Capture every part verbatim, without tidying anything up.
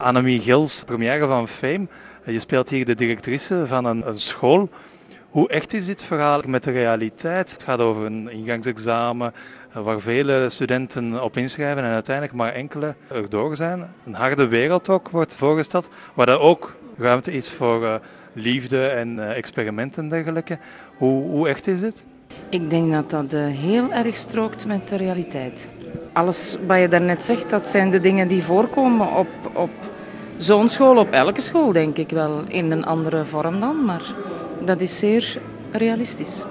Annemie Gils, première van Fame. Je speelt hier de directrice van een, een school. Hoe echt is dit verhaal met de realiteit? Het gaat over een ingangsexamen waar vele studenten op inschrijven en uiteindelijk maar enkele erdoor zijn. Een harde wereld ook wordt voorgesteld, waar er ook ruimte is voor uh, liefde en uh, experimenten en dergelijke. Hoe, hoe echt is dit? Ik denk dat dat uh, heel erg strookt met de realiteit. Alles wat je daarnet zegt, dat zijn de dingen die voorkomen op, op zo'n school, op elke school denk ik wel, in een andere vorm dan, maar dat is zeer realistisch.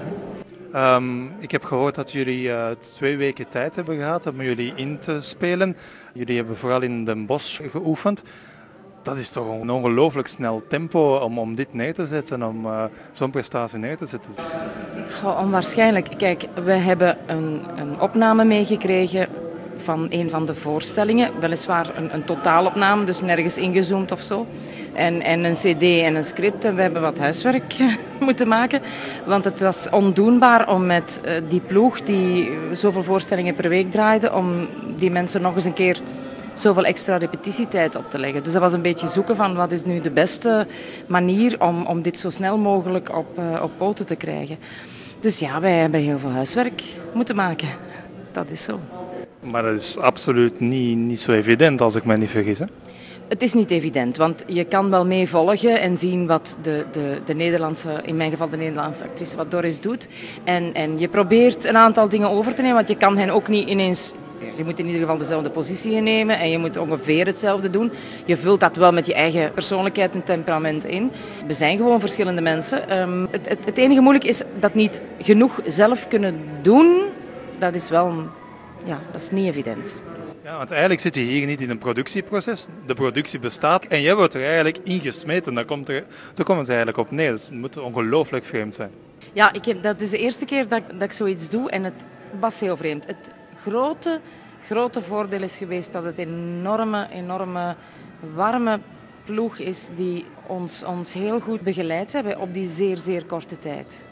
Um, ik heb gehoord dat jullie uh, twee weken tijd hebben gehad om jullie in te spelen. Jullie hebben vooral in Den Bosch geoefend. Dat is toch een ongelooflijk snel tempo om, om dit neer te zetten, om uh, zo'n prestatie neer te zetten. Goh, onwaarschijnlijk. Kijk, we hebben een, een opname meegekregen van een van de voorstellingen. Weliswaar een, een totaalopname, dus nergens ingezoomd of zo. En, en een cd en een script. En we hebben wat huiswerk moeten maken. Want het was ondoenbaar om met uh, die ploeg die zoveel voorstellingen per week draaide, om die mensen nog eens een keer zoveel extra repetitietijd op te leggen. Dus dat was een beetje zoeken van wat is nu de beste manier om, om dit zo snel mogelijk op, uh, op poten te krijgen. Dus ja, wij hebben heel veel huiswerk moeten maken. Dat is zo. Maar dat is absoluut niet, niet zo evident als ik me niet vergis, hè? Het is niet evident, want je kan wel mee volgen en zien wat de, de, de Nederlandse, in mijn geval de Nederlandse actrice, wat Doris doet. En, en je probeert een aantal dingen over te nemen, want je kan hen ook niet ineens... Je moet in ieder geval dezelfde positie innemen en je moet ongeveer hetzelfde doen. Je vult dat wel met je eigen persoonlijkheid en temperament in. We zijn gewoon verschillende mensen. Um, het, het, het enige moeilijk is dat niet genoeg zelf kunnen doen. Dat is wel... Ja, dat is niet evident. Ja, want eigenlijk zit je hier niet in een productieproces. De productie bestaat en jij wordt er eigenlijk ingesmeten. Daar komt, er, daar komt het eigenlijk op neer. Dus het moet ongelooflijk vreemd zijn. Ja, ik heb, dat is de eerste keer dat, dat ik zoiets doe en het was heel vreemd. Het grote, grote voordeel is geweest dat het een enorme, enorme, warme ploeg is die ons, ons heel goed begeleid hebben op die zeer, zeer korte tijd.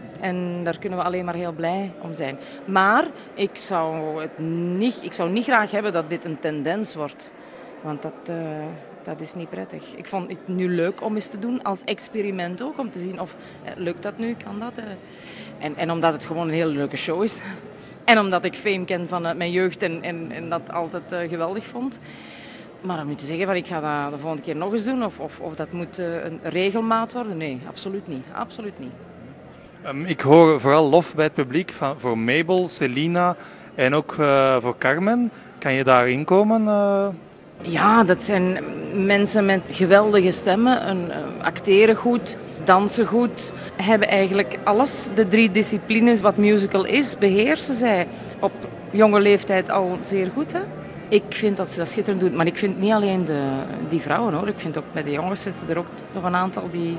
En daar kunnen we alleen maar heel blij om zijn. Maar ik zou, het niet, ik zou niet graag hebben dat dit een tendens wordt. Want dat, uh, dat is niet prettig. Ik vond het nu leuk om eens te doen, als experiment ook. Om te zien of, uh, lukt dat nu, kan dat? Uh. En, en omdat het gewoon een hele leuke show is. En omdat ik Fame ken van uh, mijn jeugd en, en, en dat altijd uh, geweldig vond. Maar om nu te zeggen van ik ga dat de volgende keer nog eens doen. Of, of, of dat moet uh, een regelmaat worden. Nee, absoluut niet. Absoluut niet. Um, ik hoor vooral lof bij het publiek van, voor Mabel, Selina en ook uh, voor Carmen. Kan je daarin komen? Uh... Ja, dat zijn mensen met geweldige stemmen, een, uh, acteren goed, dansen goed. Hebben eigenlijk alles, de drie disciplines wat musical is, beheersen zij op jonge leeftijd al zeer goed. Hè? Ik vind dat ze dat schitterend doen, maar ik vind niet alleen de, die vrouwen hoor. Ik vind ook bij de jongens zitten er ook nog een aantal die...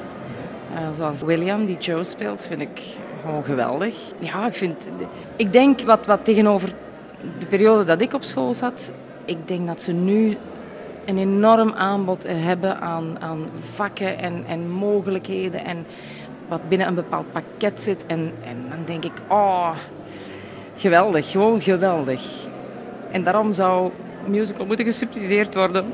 Uh, zoals William, die Joe speelt, vind ik gewoon geweldig. Ja, ik vind... Ik denk wat, wat tegenover de periode dat ik op school zat, ik denk dat ze nu een enorm aanbod hebben aan, aan vakken en, en mogelijkheden en wat binnen een bepaald pakket zit. En, en dan denk ik, oh, geweldig, gewoon geweldig. En daarom zou musical moeten gesubsidieerd worden.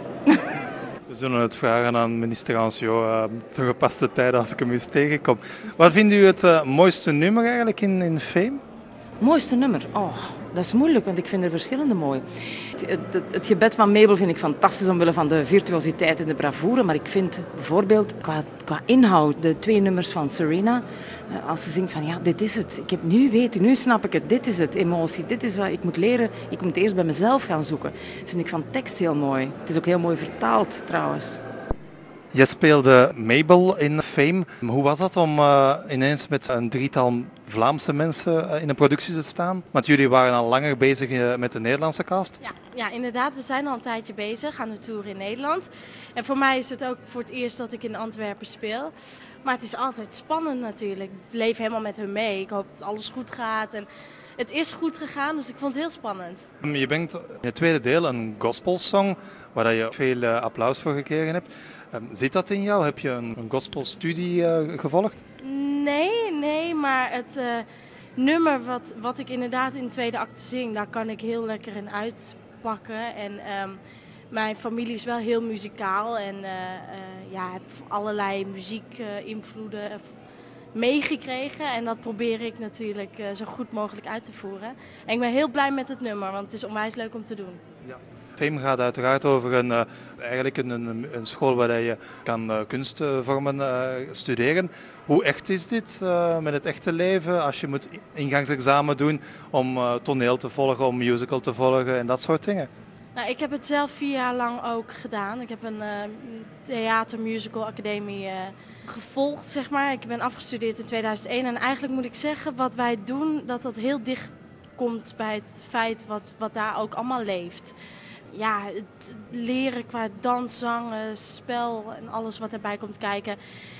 We zullen het vragen aan minister Ansiot uh, te gepaste tijden als ik hem eens tegenkom. Wat vindt u het uh, mooiste nummer eigenlijk in, in Fame? Mooiste nummer? Oh, dat is moeilijk, want ik vind er verschillende mooi. Het, het, het gebed van Mabel vind ik fantastisch omwille van de virtuositeit en de bravoure. Maar ik vind bijvoorbeeld qua, qua inhoud de twee nummers van Serena. Als ze zingt van ja, dit is het. Ik heb nu weten, nu snap ik het. Dit is het, emotie. Dit is wat ik moet leren. Ik moet eerst bij mezelf gaan zoeken. Dat vind ik van tekst heel mooi. Het is ook heel mooi vertaald trouwens. Je speelde Mabel in Fame. Hoe was dat om uh, ineens met een drietal Vlaamse mensen uh, in een productie te staan? Want jullie waren al langer bezig uh, met de Nederlandse cast. Ja, ja, inderdaad. We zijn al een tijdje bezig aan de tour in Nederland. En voor mij is het ook voor het eerst dat ik in Antwerpen speel. Maar het is altijd spannend natuurlijk. Ik leef helemaal met hun mee. Ik hoop dat alles goed gaat. En het is goed gegaan, dus ik vond het heel spannend. Je brengt in het tweede deel een gospelsong, waar je veel uh, applaus voor gekregen hebt. Um, zit dat in jou? Heb je een, een gospelstudie uh, gevolgd? Nee, nee, maar het uh, nummer wat, wat ik inderdaad in de tweede acte zing, daar kan ik heel lekker in uitpakken. En um, Mijn familie is wel heel muzikaal en uh, uh, ja, heb allerlei muziekinvloeden uh, meegekregen. En dat probeer ik natuurlijk uh, zo goed mogelijk uit te voeren. En ik ben heel blij met het nummer, want het is onwijs leuk om te doen. Ja. Fame gaat uiteraard over een, uh, eigenlijk een, een, een school waar je kan uh, kunstvormen uh, studeren. Hoe echt is dit uh, met het echte leven als je moet ingangsexamen doen om uh, toneel te volgen, om musical te volgen en dat soort dingen? Nou, ik heb het zelf vier jaar lang ook gedaan. Ik heb een uh, theater-musical academie uh, gevolgd, zeg maar. Ik ben afgestudeerd in tweeduizend één en eigenlijk moet ik zeggen, wat wij doen, dat dat heel dicht komt bij het feit wat, wat daar ook allemaal leeft. Ja, het leren qua dans, zang, spel en alles wat erbij komt kijken.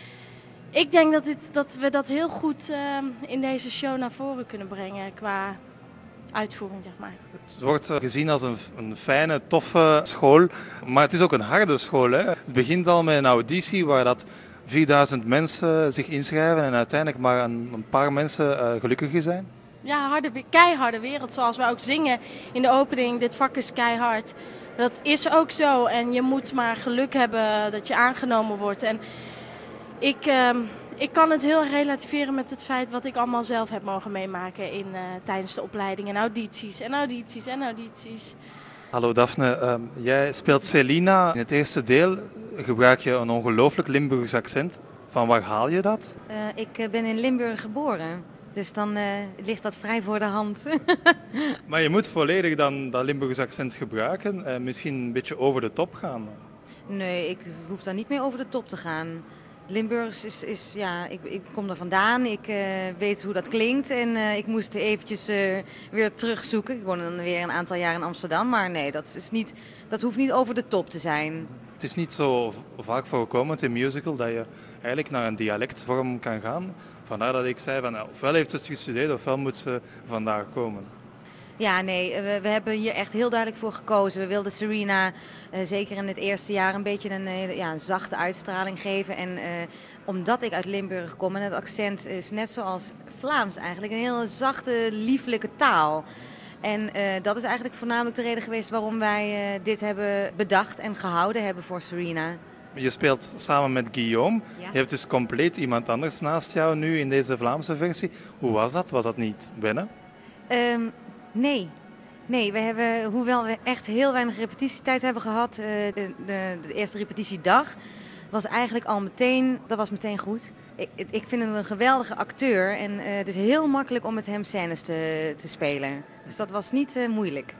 Ik denk dat, dit, dat we dat heel goed uh, in deze show naar voren kunnen brengen qua uitvoering, zeg maar. Het wordt gezien als een, een fijne, toffe school, maar het is ook een harde school. Hè? Het begint al met een auditie waar dat vierduizend mensen zich inschrijven en uiteindelijk maar een, een paar mensen uh, gelukkig zijn. Ja, harde, keiharde wereld, zoals we ook zingen in de opening, dit vak is keihard. Dat is ook zo en je moet maar geluk hebben dat je aangenomen wordt. En ik, uh, ik kan het heel relativeren met het feit wat ik allemaal zelf heb mogen meemaken in, uh, tijdens de opleiding. En audities en audities en audities. Hallo Daphne, uh, jij speelt Selina. In het eerste deel gebruik je een ongelooflijk Limburgs accent. Van waar haal je dat? Uh, ik ben in Limburg geboren. Dus dan uh, ligt dat vrij voor de hand. Maar je moet volledig dan dat Limburgs accent gebruiken en misschien een beetje over de top gaan. Nee, ik hoef daar niet mee over de top te gaan. Limburgs is, is ja, ik, ik kom er vandaan, ik uh, weet hoe dat klinkt en uh, ik moest eventjes uh, weer terugzoeken. Ik woon dan weer een aantal jaar in Amsterdam, maar nee, dat, is niet, dat hoeft niet over de top te zijn. Het is niet zo vaak voorkomend in musical dat je eigenlijk naar een dialectvorm kan gaan. Vandaar dat ik zei, van, ofwel heeft het gestudeerd ofwel moet ze vandaar komen. Ja, nee, we, we hebben hier echt heel duidelijk voor gekozen. We wilden Serena uh, zeker in het eerste jaar een beetje een, uh, ja, een zachte uitstraling geven. En uh, omdat ik uit Limburg kom en het accent is net zoals Vlaams eigenlijk, een hele zachte, lieflijke taal. En uh, dat is eigenlijk voornamelijk de reden geweest waarom wij uh, dit hebben bedacht en gehouden hebben voor Serena. Je speelt samen met Guillaume. Ja. Je hebt dus compleet iemand anders naast jou nu in deze Vlaamse versie. Hoe was dat? Was dat niet wennen? Um, nee. Nee, we hebben, hoewel we echt heel weinig repetitietijd hebben gehad, uh, de, de, de eerste repetitiedag was eigenlijk al meteen, dat was meteen goed. Ik, ik vind hem een geweldige acteur en uh, het is heel makkelijk om met hem scènes te, te spelen. Dus dat was niet uh, moeilijk.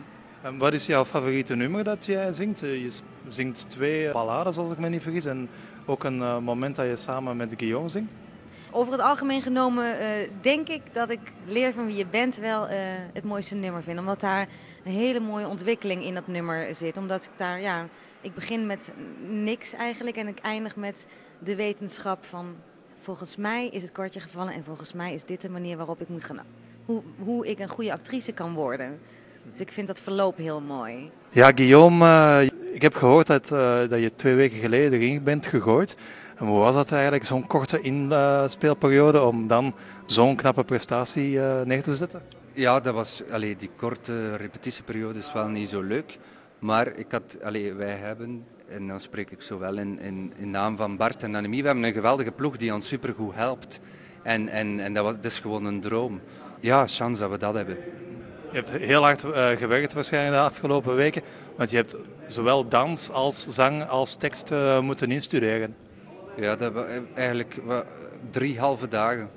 En wat is jouw favoriete nummer dat jij zingt? Je zingt twee ballades als ik me niet vergis en ook een uh, moment dat je samen met Guillaume zingt? Over het algemeen genomen uh, denk ik dat ik Leer van wie je bent wel uh, het mooiste nummer vind. Omdat daar een hele mooie ontwikkeling in dat nummer zit. Omdat ik daar, ja, ik begin met niks eigenlijk en ik eindig met de wetenschap van volgens mij is het kwartje gevallen en volgens mij is dit de manier waarop ik moet gaan, hoe, hoe ik een goede actrice kan worden. Dus ik vind dat verloop heel mooi. Ja, Guillaume, uh, ik heb gehoord dat, uh, dat je twee weken geleden erin bent gegooid. En hoe was dat eigenlijk, zo'n korte inspeelperiode om dan zo'n knappe prestatie uh, neer te zetten? Ja, dat was, allee, die korte repetitieperiode is wel niet zo leuk. Maar ik had, allee, wij hebben, en dan spreek ik zowel in, in, in naam van Bart en Annemie, we hebben een geweldige ploeg die ons supergoed helpt. En, en, en dat, was, dat is gewoon een droom. Ja, chance dat we dat hebben. Je hebt heel hard uh, gewerkt waarschijnlijk de afgelopen weken, want je hebt zowel dans als zang als tekst uh, moeten instuderen. Ja, dat was eigenlijk drie halve dagen.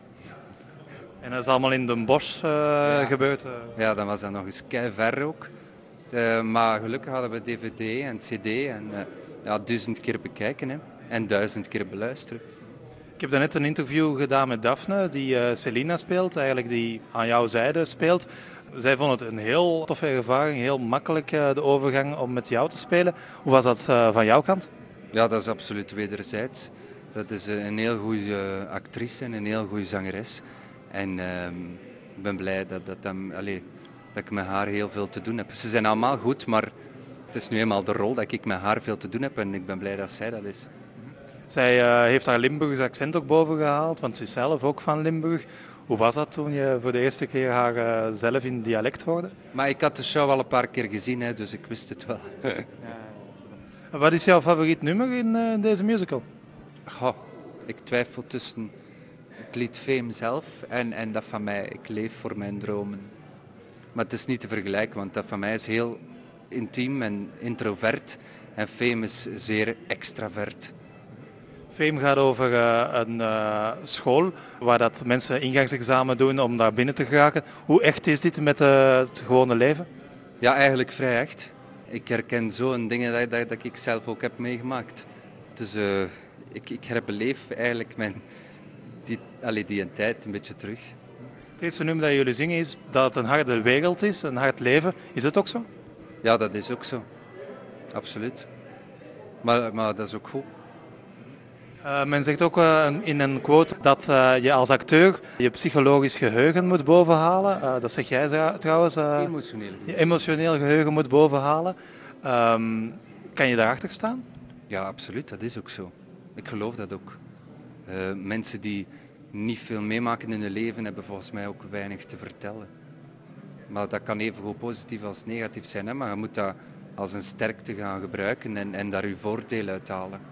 En dat is allemaal in Den Bosch uh, ja. gebeurd? Uh. Ja, dan was dat nog eens kei ver ook. Uh, maar gelukkig hadden we D V D en C D en uh, ja, duizend keer bekijken hè, en duizend keer beluisteren. Ik heb daarnet een interview gedaan met Daphne, die uh, Selina speelt, eigenlijk die aan jouw zijde speelt. Zij vond het een heel toffe ervaring, heel makkelijk uh, de overgang om met jou te spelen. Hoe was dat uh, van jouw kant? Ja, dat is absoluut wederzijds. Dat is uh, een heel goede actrice en een heel goede zangeres. En uh, ik ben blij dat, dat, dat, allez, dat ik met haar heel veel te doen heb. Ze zijn allemaal goed, maar het is nu eenmaal de rol dat ik met haar veel te doen heb en ik ben blij dat zij dat is. Zij uh, heeft haar Limburgs accent ook boven gehaald, want ze is zelf ook van Limburg. Hoe was dat toen je voor de eerste keer haar uh, zelf in dialect hoorde? Maar ik had de show al een paar keer gezien, hè, dus ik wist het wel. Ja, wat is jouw favoriet nummer in uh, deze musical? Goh, ik twijfel tussen het lied Fame zelf en, en dat van mij. Ik leef voor mijn dromen. Maar het is niet te vergelijken, want dat van mij is heel intiem en introvert. En Fame is zeer extravert. Fame gaat over uh, een uh, school waar dat mensen ingangsexamen doen om daar binnen te geraken. Hoe echt is dit met uh, het gewone leven? Ja, eigenlijk vrij echt. Ik herken zo'n dingen dat, dat, dat ik zelf ook heb meegemaakt. Dus uh, ik, ik herbeleef eigenlijk mijn, die, allee, die tijd een beetje terug. Het eerste nummer dat jullie zingen is dat het een harde wereld is, een hard leven. Is het ook zo? Ja, dat is ook zo. Absoluut. Maar, maar dat is ook goed. Uh, men zegt ook uh, in een quote dat uh, je als acteur je psychologisch geheugen moet bovenhalen. Uh, dat zeg jij trouwens. Uh, emotioneel. Je emotioneel geheugen moet bovenhalen. Um, kan je daarachter staan? Ja, absoluut. Dat is ook zo. Ik geloof dat ook. Uh, mensen die niet veel meemaken in hun leven hebben volgens mij ook weinig te vertellen. Maar dat kan evengoed positief als negatief zijn. Hè? Maar je moet dat als een sterkte gaan gebruiken en, en daar je voordeel uit halen.